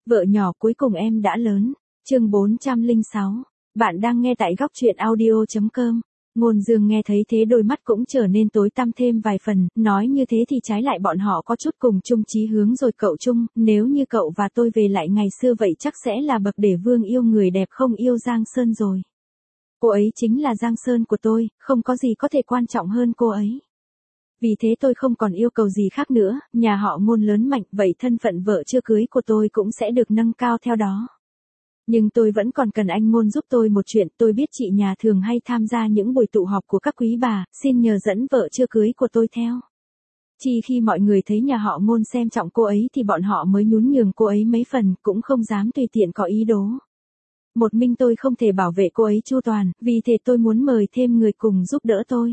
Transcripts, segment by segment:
Vợ nhỏ cuối cùng em đã lớn. Chương 406. Bạn đang nghe tại góc truyện audio.com. Ngôn Dương nghe thấy thế đôi mắt cũng trở nên tối tăm thêm vài phần, nói như thế thì trái lại bọn họ có chút cùng chung chí hướng rồi cậu Trung, nếu như cậu và tôi về lại ngày xưa vậy chắc sẽ là bậc để vương yêu người đẹp không yêu Giang Sơn rồi. Cô ấy chính là Giang Sơn của tôi, không có gì có thể quan trọng hơn cô ấy. Vì thế tôi không còn yêu cầu gì khác nữa, nhà họ Ngôn lớn mạnh vậy thân phận vợ chưa cưới của tôi cũng sẽ được nâng cao theo đó. Nhưng tôi vẫn còn cần anh Ngôn giúp tôi một chuyện, tôi biết chị nhà thường hay tham gia những buổi tụ họp của các quý bà, xin nhờ dẫn vợ chưa cưới của tôi theo. Chỉ khi mọi người thấy nhà họ Ngôn xem trọng cô ấy thì bọn họ mới nhún nhường cô ấy mấy phần, cũng không dám tùy tiện có ý đồ. Một mình tôi không thể bảo vệ cô ấy chu toàn, vì thế tôi muốn mời thêm người cùng giúp đỡ tôi.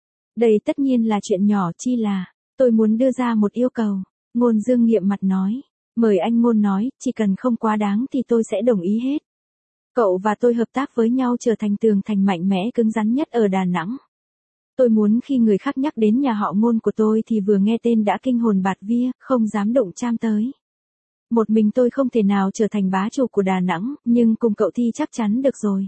Đây tất nhiên là chuyện nhỏ chi là, tôi muốn đưa ra một yêu cầu. Ngôn Dương nghiệm mặt nói. Mời anh Ngôn nói, chỉ cần không quá đáng thì tôi sẽ đồng ý hết. Cậu và tôi hợp tác với nhau trở thành tường thành mạnh mẽ cứng rắn nhất ở Đà Nẵng. Tôi muốn khi người khác nhắc đến nhà họ Ngôn của tôi thì vừa nghe tên đã kinh hồn bạt vía, không dám động chạm tới. Một mình tôi không thể nào trở thành bá chủ của Đà Nẵng, nhưng cùng cậu thì chắc chắn được rồi.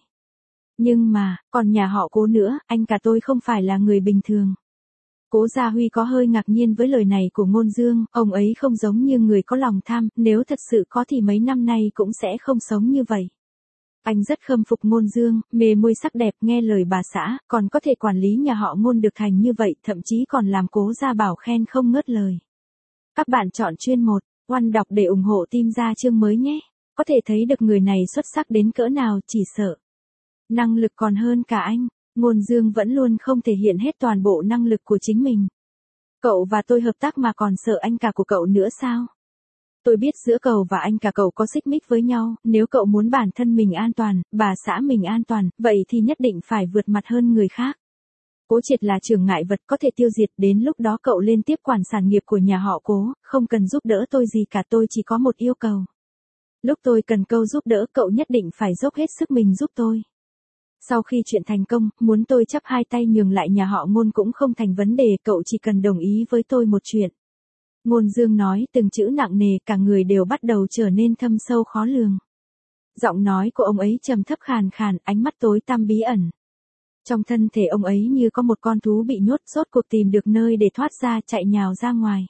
Nhưng mà, còn nhà họ Cố nữa, anh cả tôi không phải là người bình thường. Cố Gia Huy có hơi ngạc nhiên với lời này của Ngôn Dương, ông ấy không giống như người có lòng tham, nếu thật sự có thì mấy năm nay cũng sẽ không sống như vậy. Anh rất khâm phục Ngôn Dương, mê môi sắc đẹp nghe lời bà xã, còn có thể quản lý nhà họ Ngôn được thành như vậy, thậm chí còn làm Cố Gia Bảo khen không ngớt lời. Các bạn chọn chuyên 1, Oan đọc để ủng hộ team ra chương mới nhé. Có thể thấy được người này xuất sắc đến cỡ nào, chỉ sợ năng lực còn hơn cả anh. Ngôn Dương vẫn luôn không thể hiện hết toàn bộ năng lực của chính mình. Cậu và tôi hợp tác mà còn sợ anh cả của cậu nữa sao? Tôi biết giữa cậu và anh cả cậu có xích mích với nhau, nếu cậu muốn bản thân mình an toàn, bà xã mình an toàn, vậy thì nhất định phải vượt mặt hơn người khác. Cố Triệt là chướng ngại vật có thể tiêu diệt, đến lúc đó cậu lên tiếp quản sản nghiệp của nhà họ Cố, không cần giúp đỡ tôi gì cả, tôi chỉ có một yêu cầu. Lúc tôi cần câu giúp đỡ cậu nhất định phải dốc hết sức mình giúp tôi. Sau khi chuyện thành công, muốn tôi chắp hai tay nhường lại nhà họ Ngôn cũng không thành vấn đề, cậu chỉ cần đồng ý với tôi một chuyện. Ngôn Dương nói từng chữ nặng nề, cả người đều bắt đầu trở nên thâm sâu khó lường. Giọng nói của ông ấy trầm thấp khàn khàn, ánh mắt tối tăm bí ẩn. Trong thân thể ông ấy như có một con thú bị nhốt, rốt cuộc tìm được nơi để thoát ra, chạy nhào ra ngoài.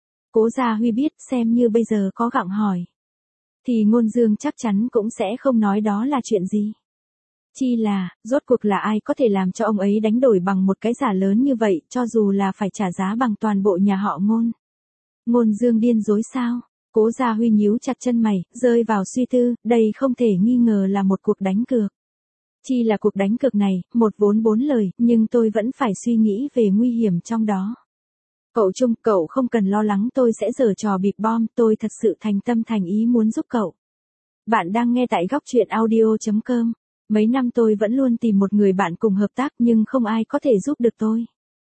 Cố Gia Huy biết, xem như bây giờ có gặng hỏi thì Ngôn Dương chắc chắn cũng sẽ không nói đó là chuyện gì. Chi là, rốt cuộc là ai có thể làm cho ông ấy đánh đổi bằng một cái giá lớn như vậy, cho dù là phải trả giá bằng toàn bộ nhà họ Ngôn. Ngôn Dương điên dối sao? Cố Gia Huy nhíu chặt chân mày, rơi vào suy tư, đây không thể nghi ngờ là một cuộc đánh cược. Chi là cuộc đánh cược này, một vốn bốn lời, nhưng tôi vẫn phải suy nghĩ về nguy hiểm trong đó. Cậu Trung, cậu không cần lo lắng, tôi sẽ giở trò bịp bom, tôi thật sự thành tâm thành ý muốn giúp cậu. Bạn đang nghe tại góc truyện audio.com. Mấy năm tôi vẫn luôn tìm một người bạn cùng hợp tác nhưng không ai có thể giúp được tôi.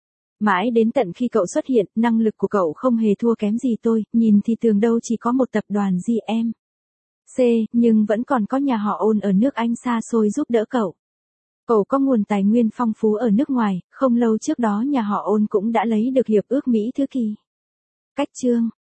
Mãi đến tận khi cậu xuất hiện, năng lực của cậu không hề thua kém gì tôi, nhìn thì tưởng đâu chỉ có một tập đoàn GMC, nhưng vẫn còn có nhà họ Ôn ở nước Anh xa xôi giúp đỡ cậu. Cậu có nguồn tài nguyên phong phú ở nước ngoài, không lâu trước đó nhà họ Ôn cũng đã lấy được hiệp ước Mỹ Thứ Kỳ. Cách chương